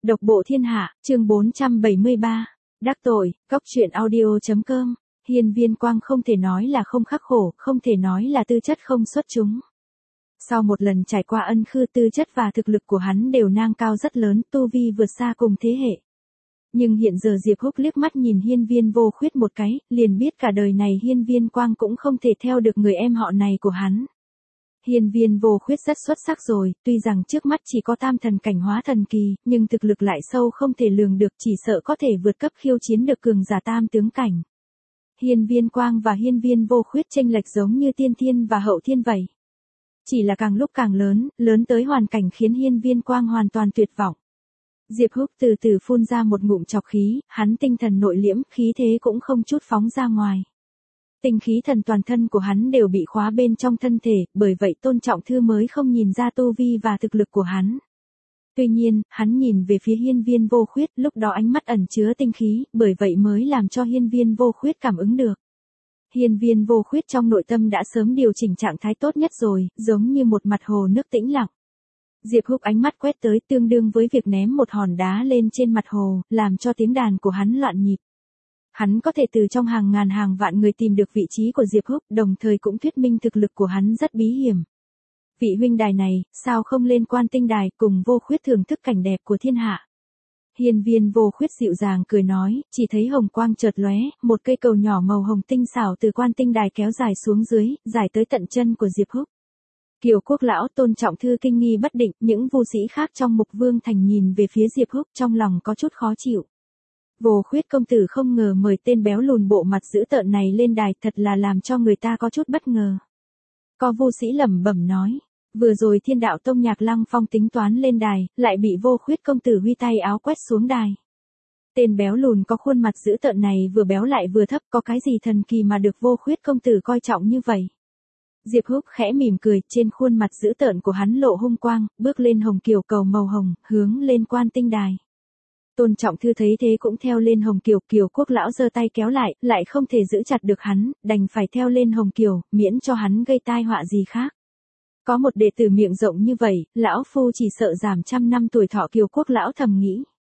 Độc bộ thiên hạ, chương 473. Đắc tội, Cóc truyện audio.com. Hiên Viên Quang không thể nói là không khắc khổ, không thể nói là tư chất không xuất chúng. Sau một lần trải qua ân khư, tư chất và thực lực của hắn đều ngang cao rất lớn, tu vi vượt xa cùng thế hệ. Nhưng hiện giờ Diệp Húc liếc mắt nhìn Hiên Viên Vô Khuyết một cái, liền biết cả đời này Hiên Viên Quang cũng không thể theo được người em họ này của hắn. Hiên Viên Vô Khuyết rất xuất sắc rồi, tuy rằng trước mắt chỉ có tam thần cảnh hóa thần kỳ, nhưng thực lực lại sâu không thể lường được, chỉ sợ có thể vượt cấp khiêu chiến được cường giả tam tướng cảnh. Hiên Viên Quang và Hiên Viên Vô Khuyết chênh lệch giống như tiên thiên và hậu thiên vậy. Chỉ là càng lúc càng lớn, lớn tới hoàn cảnh khiến Hiên Viên Quang hoàn toàn tuyệt vọng. Diệp Húc từ từ phun ra một ngụm trọc khí, hắn tinh thần nội liễm, khí thế cũng không chút phóng ra ngoài. Tinh khí thần toàn thân của hắn đều bị khóa bên trong thân thể, bởi vậy Tôn Trọng Thư mới không nhìn ra tu vi và thực lực của hắn. Tuy nhiên, hắn nhìn về phía Hiên Viên Vô Khuyết, lúc đó ánh mắt ẩn chứa tinh khí, bởi vậy mới làm cho Hiên Viên Vô Khuyết cảm ứng được. Hiên Viên Vô Khuyết trong nội tâm đã sớm điều chỉnh trạng thái tốt nhất rồi, giống như một mặt hồ nước tĩnh lặng. Diệp Húc ánh mắt quét tới tương đương với việc ném một hòn đá lên trên mặt hồ, làm cho tiếng đàn của hắn loạn nhịp. Hắn có thể từ trong hàng ngàn hàng vạn người tìm được vị trí của Diệp Húc, đồng thời cũng thuyết minh thực lực của hắn rất bí hiểm. Vị huynh đài này, sao không lên Quan Tinh Đài cùng Vô Khuyết thưởng thức cảnh đẹp của thiên hạ? Hiên Viên Vô Khuyết dịu dàng cười nói, chỉ thấy hồng quang chợt lóe, một cây cầu nhỏ màu hồng tinh xảo từ Quan Tinh Đài kéo dài xuống dưới, dài tới tận chân của Diệp Húc. Kiều Quốc lão, Tôn Trọng Thư kinh nghi bất định, những vu sĩ khác trong Mục Vương thành nhìn về phía Diệp Húc trong lòng có chút khó chịu. Vô Khuyết công tử không ngờ mời tên béo lùn bộ mặt dữ tợn này lên đài, thật là làm cho người ta có chút bất ngờ. Có vu sĩ lẩm bẩm nói, vừa rồi Thiên Đạo Tông Nhạc Lăng Phong tính toán lên đài, lại bị Vô Khuyết công tử huy tay áo quét xuống đài. Tên béo lùn có khuôn mặt dữ tợn này vừa béo lại vừa thấp, có cái gì thần kỳ mà được Vô Khuyết công tử coi trọng như vậy? Diệp Húc khẽ mỉm cười, trên khuôn mặt dữ tợn của hắn lộ hung quang, bước lên hồng kiều cầu màu hồng, hướng lên Quan Tinh Đài. Tôn Trọng Thư thấy thế cũng theo lên hồng kiều, Kiều Quốc lão giơ tay kéo lại không thể giữ chặt được hắn, đành phải theo lên hồng kiều, miễn cho hắn gây tai họa gì khác. Có một đệ tử miệng rộng như vậy, lão phu chỉ sợ giảm trăm năm tuổi thọ, Kiều Quốc lão thầm nghĩ.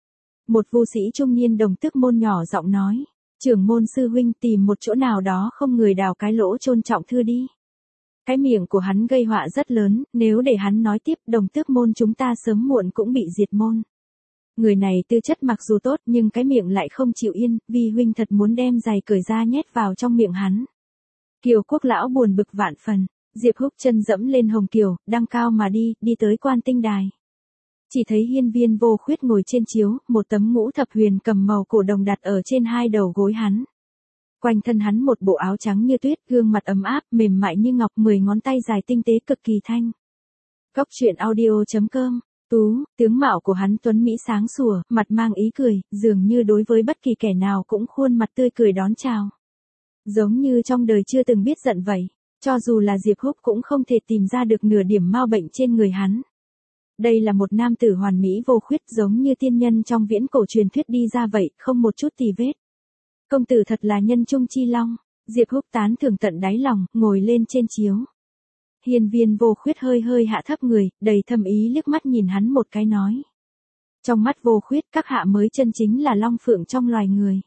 Một vu sĩ trung niên đồng tước môn nhỏ giọng nói, trưởng môn sư huynh tìm một chỗ nào đó không người đào cái lỗ chôn Trọng Thư đi. Cái miệng của hắn gây họa rất lớn, nếu để hắn nói tiếp, đồng tước môn chúng ta sớm muộn cũng bị diệt môn. Người này tư chất mặc dù tốt nhưng cái miệng lại không chịu yên, vi huynh thật muốn đem giày cởi ra nhét vào trong miệng hắn. Kiều Quốc lão buồn bực vạn phần, Diệp Húc chân dẫm lên hồng kiều, đăng cao mà đi tới Quan Tinh Đài. Chỉ thấy Hiên Viên Vô Khuyết ngồi trên chiếu, một tấm ngũ thập huyền cầm màu cổ đồng đặt ở trên hai đầu gối hắn. Quanh thân hắn một bộ áo trắng như tuyết, gương mặt ấm áp, mềm mại như ngọc, 10 ngón tay dài tinh tế cực kỳ thanh. Cóc truyện audio.com. Tướng mạo của hắn tuấn mỹ sáng sủa, mặt mang ý cười, dường như đối với bất kỳ kẻ nào cũng khuôn mặt tươi cười đón chào. Giống như trong đời chưa từng biết giận vậy, cho dù là Diệp Húc cũng không thể tìm ra được nửa điểm mau bệnh trên người hắn. Đây là một nam tử hoàn mỹ vô khuyết, giống như tiên nhân trong viễn cổ truyền thuyết đi ra vậy, không một chút tì vết. Công tử thật là nhân trung chi long, Diệp Húc tán thưởng tận đáy lòng, ngồi lên trên chiếu. Hiên Viên Vô Khuyết hơi hạ thấp người, đầy thâm ý liếc mắt nhìn hắn một cái nói. Trong mắt Vô Khuyết, các hạ mới chân chính là long phượng trong loài người.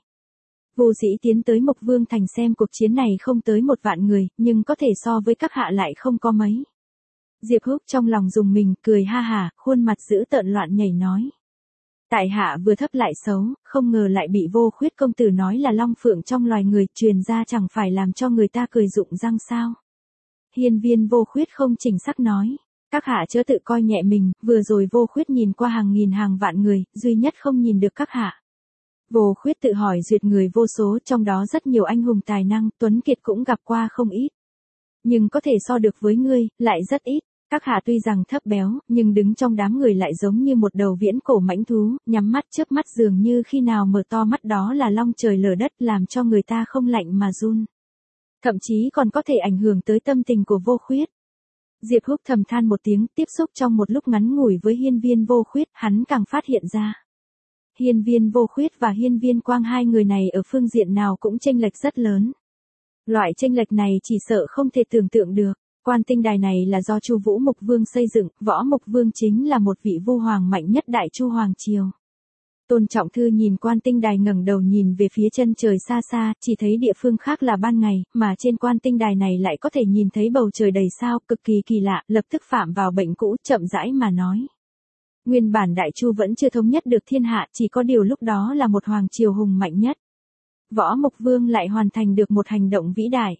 Vô sĩ tiến tới Mộc Vương thành xem cuộc chiến này không tới 1 vạn người, nhưng có thể so với các hạ lại không có mấy. Diệp Húc trong lòng rùng mình, cười ha hả, khuôn mặt dữ tợn loạn nhảy nói. Tại hạ vừa thấp lại xấu, không ngờ lại bị Vô Khuyết công tử nói là long phượng trong loài người, truyền ra chẳng phải làm cho người ta cười rụng răng sao? Hiên Viên Vô Khuyết không chỉnh sắc nói, các hạ chớ tự coi nhẹ mình, vừa rồi Vô Khuyết nhìn qua hàng nghìn hàng vạn người, duy nhất không nhìn được các hạ. Vô Khuyết tự hỏi duyệt người vô số, trong đó rất nhiều anh hùng tài năng, tuấn kiệt cũng gặp qua không ít. Nhưng có thể so được với ngươi, lại rất ít. Các hạ tuy rằng thấp béo, nhưng đứng trong đám người lại giống như một đầu viễn cổ mãnh thú, nhắm mắt chớp mắt dường như khi nào mở to mắt đó là long trời lở đất, làm cho người ta không lạnh mà run. Thậm chí còn có thể ảnh hưởng tới tâm tình của Vô Khuyết. Diệp Húc thầm than một tiếng, tiếp xúc trong một lúc ngắn ngủi với Hiên Viên Vô Khuyết, hắn càng phát hiện ra. Hiên Viên Vô Khuyết và Hiên Viên Quang, hai người này ở phương diện nào cũng chênh lệch rất lớn. Loại chênh lệch này chỉ sợ không thể tưởng tượng được. Quan Tinh Đài này là do Chu Vũ Mục Vương xây dựng, Võ Mục Vương chính là một vị vu hoàng mạnh nhất Đại Chu hoàng triều. Tôn Trọng Thư nhìn quan tinh đài ngẩng đầu nhìn về phía chân trời xa xa, chỉ thấy địa phương khác là ban ngày, mà trên quan tinh đài này lại có thể nhìn thấy bầu trời đầy sao, cực kỳ kỳ lạ, lập tức phạm vào bệnh cũ, chậm rãi mà nói. Nguyên bản Đại Chu vẫn chưa thống nhất được thiên hạ, chỉ có điều lúc đó là một hoàng triều hùng mạnh nhất. Võ Mục Vương lại hoàn thành được một hành động vĩ đại.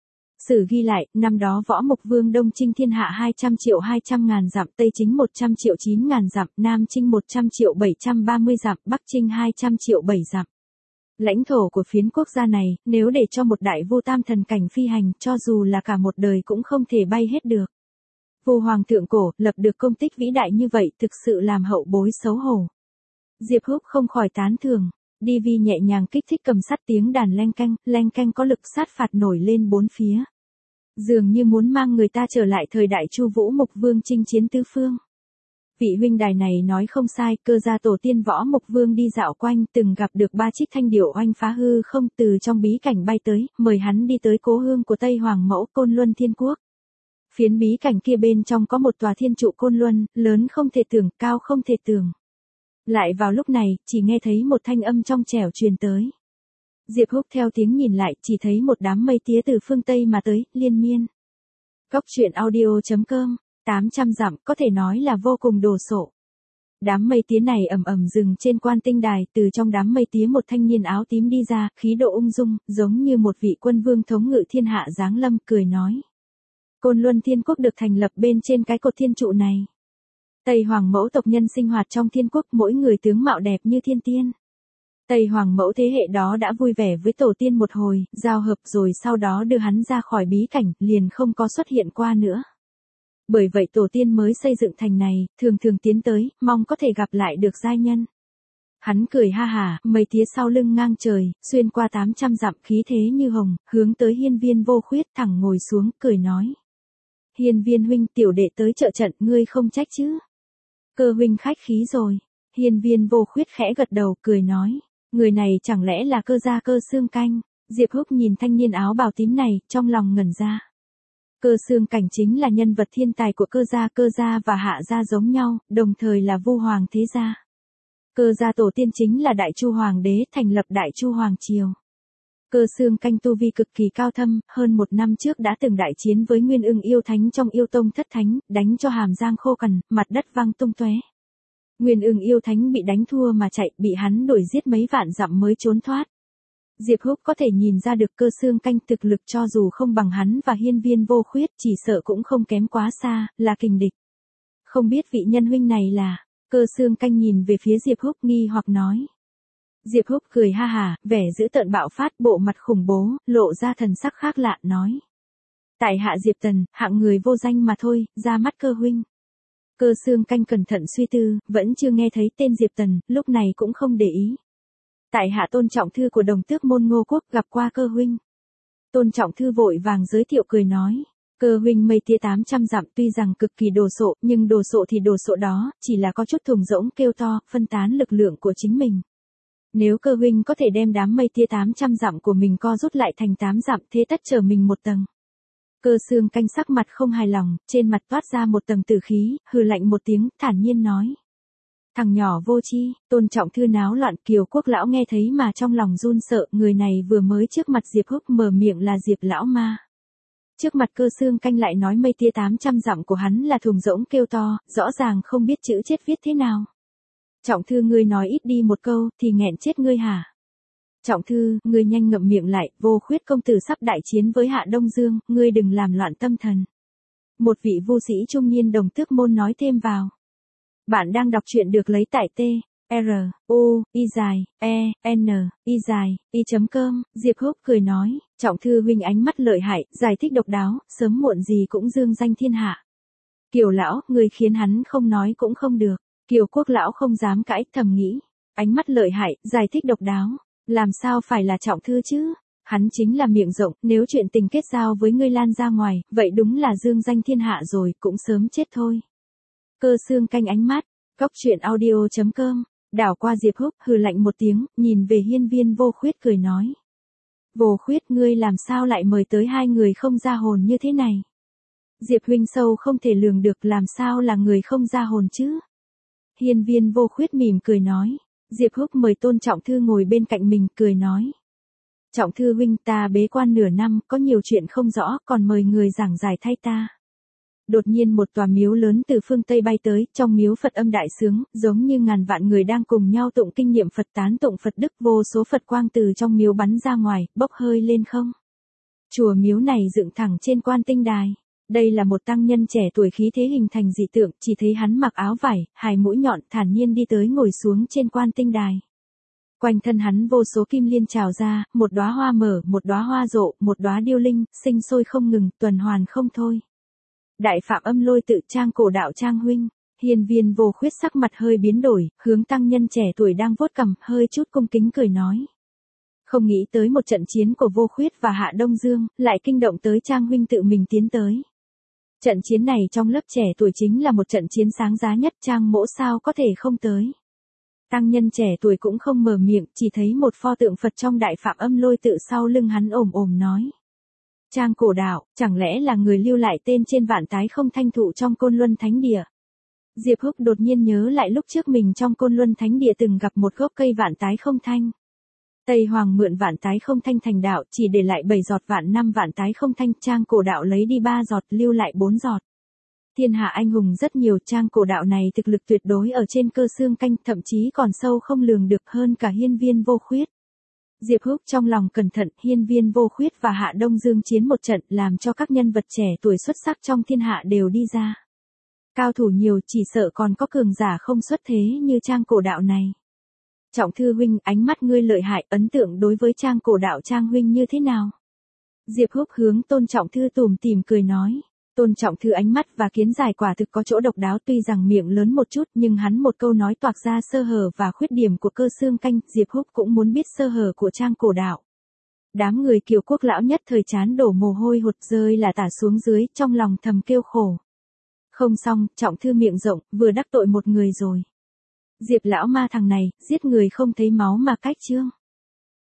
Sử ghi lại, năm đó Võ Mục Vương đông chinh thiên hạ 200.200.000 dặm, tây chinh 100.900.000 dặm, nam chinh 100.730 dặm, bắc chinh 200.700.000 dặm. Lãnh thổ của phiến quốc gia này, nếu để cho một đại vu tam thần cảnh phi hành, cho dù là cả một đời cũng không thể bay hết được. Vu hoàng thượng cổ, lập được công tích vĩ đại như vậy, thực sự làm hậu bối xấu hổ. Diệp Húc không khỏi tán thưởng. DV nhẹ nhàng kích thích cầm sắt, tiếng đàn leng keng có lực sát phạt nổi lên bốn phía. Dường như muốn mang người ta trở lại thời đại Chu Vũ Mục Vương chinh chiến tứ phương. Vị huynh đài này nói không sai, Cơ gia tổ tiên Võ Mục Vương đi dạo quanh, từng gặp được ba trích thanh điểu oanh phá hư không, từ trong bí cảnh bay tới, mời hắn đi tới cố hương của Tây Hoàng Mẫu, Côn Luân Thiên Quốc. Phiến bí cảnh kia bên trong có một tòa thiên trụ Côn Luân, lớn không thể tưởng, cao không thể tưởng. Lại vào lúc này, chỉ nghe thấy một thanh âm trong trẻo truyền tới. Diệp Húc theo tiếng nhìn lại, chỉ thấy một đám mây tía từ phương Tây mà tới, liên miên. Cốc truyện audio.com, 800 dặm, có thể nói là vô cùng đồ sộ. Đám mây tía này ầm ầm dừng trên quan tinh đài, từ trong đám mây tía một thanh niên áo tím đi ra, khí độ ung dung, giống như một vị quân vương thống ngự thiên hạ giáng lâm, cười nói. Côn Luân Thiên Quốc được thành lập bên trên cái cột thiên trụ này. Tây Hoàng Mẫu tộc nhân sinh hoạt trong thiên quốc, mỗi người tướng mạo đẹp như thiên tiên. Tây Hoàng Mẫu thế hệ đó đã vui vẻ với tổ tiên một hồi, giao hợp rồi sau đó đưa hắn ra khỏi bí cảnh, liền không có xuất hiện qua nữa. Bởi vậy tổ tiên mới xây dựng thành này, thường thường tiến tới, mong có thể gặp lại được giai nhân. Hắn cười ha hả, mây tía sau lưng ngang trời, xuyên qua 800 dặm, khí thế như hồng, hướng tới Hiên Viên Vô Khuyết, thẳng ngồi xuống, cười nói. Hiên Viên huynh, tiểu đệ tới trợ trận, ngươi không trách chứ? Cơ huynh khách khí rồi. Hiên Viên Vô Khuyết khẽ gật đầu, cười nói. Người này chẳng lẽ là Cơ gia Cơ Xương Canh? Diệp Húc nhìn thanh niên áo bào tím này, trong lòng ngẩn ra. Cơ Xương Cảnh chính là nhân vật thiên tài của Cơ gia và Hạ gia giống nhau, đồng thời là Vu hoàng thế gia. Cơ gia tổ tiên chính là Đại Chu hoàng đế, thành lập Đại Chu hoàng triều. Cơ Xương Canh tu vi cực kỳ cao thâm, hơn một năm trước đã từng đại chiến với Nguyên Ưng yêu thánh trong yêu tông thất thánh, đánh cho hàm giang khô cằn, mặt đất văng tung tóe. Nguyên Ưng yêu thánh bị đánh thua mà chạy, bị hắn đuổi giết mấy vạn dặm mới trốn thoát. Diệp Húc có thể nhìn ra được Cơ Xương Canh thực lực cho dù không bằng hắn và Hiên Viên Vô Khuyết, chỉ sợ cũng không kém quá xa, là kình địch. Không biết vị nhân huynh này là? Cơ Xương Canh nhìn về phía Diệp Húc nghi hoặc nói. Diệp Húc cười ha hả, vẻ dữ tợn bạo phát, bộ mặt khủng bố, lộ ra thần sắc khác lạ, nói. Tại hạ Diệp Tần, hạng người vô danh mà thôi, ra mắt Cơ huynh. Cơ Xương Canh cẩn thận suy tư, vẫn chưa nghe thấy tên Diệp Tần, lúc này cũng không để ý. Tại hạ Tôn Trọng Thư của Đồng Tước môn Ngô Quốc, gặp qua Cơ huynh. Tôn Trọng Thư vội vàng giới thiệu, cười nói. Cơ huynh mây tía 800 dặm tuy rằng cực kỳ đồ sộ, nhưng đồ sộ thì đồ sộ đó, chỉ là có chút thùng rỗng kêu to, phân tán lực lượng của chính mình. Nếu Cơ huynh có thể đem đám mây tía 800 dặm của mình co rút lại thành 8 dặm, thế tất trở mình một tầng. Cơ Xương Canh sắc mặt không hài lòng, trên mặt toát ra một tầng tử khí, hừ lạnh một tiếng, thản nhiên nói. Thằng nhỏ vô tri. Tôn Trọng Thư náo loạn, Kiều Quốc lão nghe thấy mà trong lòng run sợ, người này vừa mới trước mặt Diệp Húc mở miệng là Diệp lão ma. Trước mặt Cơ Xương Canh lại nói mây tía 800 dặm của hắn là thùng rỗng kêu to, rõ ràng không biết chữ chết viết thế nào. Trọng Thư, ngươi nói ít đi một câu, thì nghẹn chết ngươi hả? Trọng Thư, ngươi nhanh ngậm miệng lại, Vô Khuyết công tử sắp đại chiến với Hạ Đông Dương, ngươi đừng làm loạn tâm thần. Một vị vu sĩ trung niên Đồng Tước môn nói thêm vào. Bạn đang đọc truyện được lấy tại t-r-u-i-e-n-i-i.com, Diệp Húc cười nói, Trọng Thư huynh ánh mắt lợi hại, giải thích độc đáo, sớm muộn gì cũng dương danh thiên hạ. Kiều lão, ngươi khiến hắn không nói cũng không được. Kiều Quốc lão không dám cãi, thầm nghĩ, ánh mắt lợi hại, giải thích độc đáo, làm sao phải là Trọng Thư chứ? Hắn chính là miệng rộng, nếu chuyện tình kết giao với ngươi lan ra ngoài, vậy đúng là dương danh thiên hạ rồi, cũng sớm chết thôi. Cơ Xương Canh ánh mắt, cốc truyện audio.com, đảo qua Diệp Húc, hừ lạnh một tiếng, nhìn về Hiên Viên Vô Khuyết cười nói. Vô Khuyết, ngươi làm sao lại mời tới hai người không ra hồn như thế này? Diệp huynh sâu không thể lường được, làm sao là người không ra hồn chứ? Hiên Viên Vô Khuyết mỉm cười nói. Diệp Húc mời Tôn Trọng Thư ngồi bên cạnh mình, cười nói. Trọng Thư huynh, ta bế quan nửa năm, có nhiều chuyện không rõ, còn mời người giảng giải thay ta. Đột nhiên một tòa miếu lớn từ phương Tây bay tới, trong miếu Phật âm đại sướng, giống như ngàn vạn người đang cùng nhau tụng kinh niệm Phật, tán tụng Phật đức, vô số Phật quang từ trong miếu bắn ra ngoài, bốc hơi lên không. Chùa miếu này dựng thẳng trên Quan Tinh Đài. Đây là một tăng nhân trẻ tuổi khí thế hình thành dị tượng, chỉ thấy hắn mặc áo vải, hài mũi nhọn, thản nhiên đi tới ngồi xuống trên Quan Tinh Đài. Quanh thân hắn vô số kim liên trào ra, một đóa hoa mở, một đóa hoa rộ, một đóa điêu linh, sinh sôi không ngừng, tuần hoàn không thôi. Đại Phạm Âm Lôi Tự, Trang Cổ Đạo Trang huynh. Hiên Viên Vô Khuyết sắc mặt hơi biến đổi, hướng tăng nhân trẻ tuổi đang vuốt cằm, hơi chút cung kính cười nói. Không nghĩ tới một trận chiến của Vô Khuyết và Hạ Đông Dương, lại kinh động tới Trang huynh tự mình tiến tới. Trận chiến này trong lớp trẻ tuổi chính là một trận chiến sáng giá nhất, Trang mỗ sao có thể không tới. Tăng nhân trẻ tuổi cũng không mở miệng, chỉ thấy một pho tượng Phật trong Đại Phạm Âm Lôi Tự sau lưng hắn ồm ồm nói. Trang Cổ Đạo, chẳng lẽ là người lưu lại tên trên vạn tái không thanh thụ trong Côn Luân Thánh Địa? Diệp Húc đột nhiên nhớ lại lúc trước mình trong Côn Luân Thánh Địa từng gặp một gốc cây vạn tái không thanh. Tây Hoàng mượn vạn tái không thanh thành đạo, chỉ để lại 7 giọt vạn năm vạn tái không thanh, Trang Cổ Đạo lấy đi 3 giọt, lưu lại 4 giọt. Thiên hạ anh hùng rất nhiều, Trang Cổ Đạo này thực lực tuyệt đối ở trên Cơ Xương Canh, thậm chí còn sâu không lường được hơn cả Hiên Viên Vô Khuyết. Diệp Húc trong lòng cẩn thận, Hiên Viên Vô Khuyết và Hạ Đông Dương chiến một trận, làm cho các nhân vật trẻ tuổi xuất sắc trong thiên hạ đều đi ra. Cao thủ nhiều, chỉ sợ còn có cường giả không xuất thế như Trang Cổ Đạo này. Trọng Thư huynh, ánh mắt ngươi lợi hại, ấn tượng đối với Trang Cổ Đạo Trang huynh như thế nào? Diệp Húc hướng Tôn Trọng Thư tủm tỉm cười nói. Tôn Trọng Thư ánh mắt và kiến giải quả thực có chỗ độc đáo, tuy rằng miệng lớn một chút nhưng hắn một câu nói toạc ra sơ hở và khuyết điểm của Cơ Xương Canh, Diệp Húc cũng muốn biết sơ hở của Trang Cổ Đạo. Đám người Kiều Quốc lão nhất thời chán đổ mồ hôi hột rơi là tả xuống dưới, trong lòng thầm kêu khổ. Không xong, Trọng Thư miệng rộng, vừa đắc tội một người rồi. Diệp lão ma thằng này, giết người không thấy máu mà cách trương.